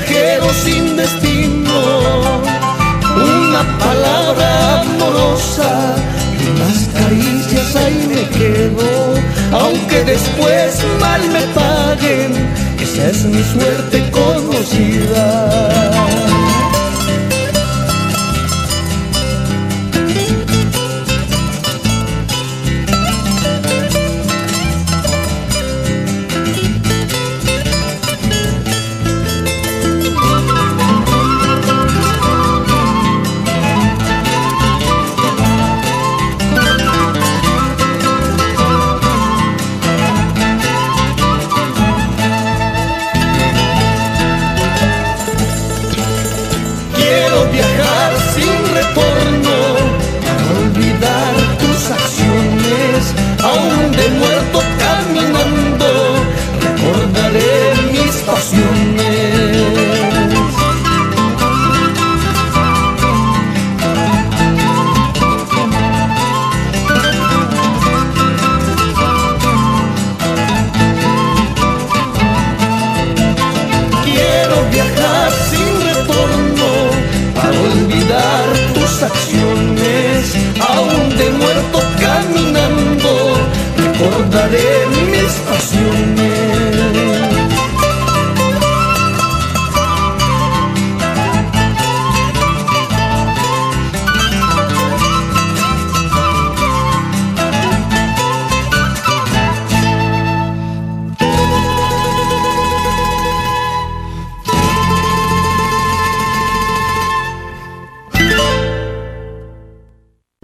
viajero sin destino, una palabra amorosa y unas caricias, ahí me quedo, aunque después mal me paguen, esa es mi suerte conocida. Viajar sin retorno para olvidar tus acciones, aún de muerto caminando recordaré mis pasiones. Quiero viajar sin retorno para olvidar tus acciones, aún de muerto caminando recordaré mis pasiones.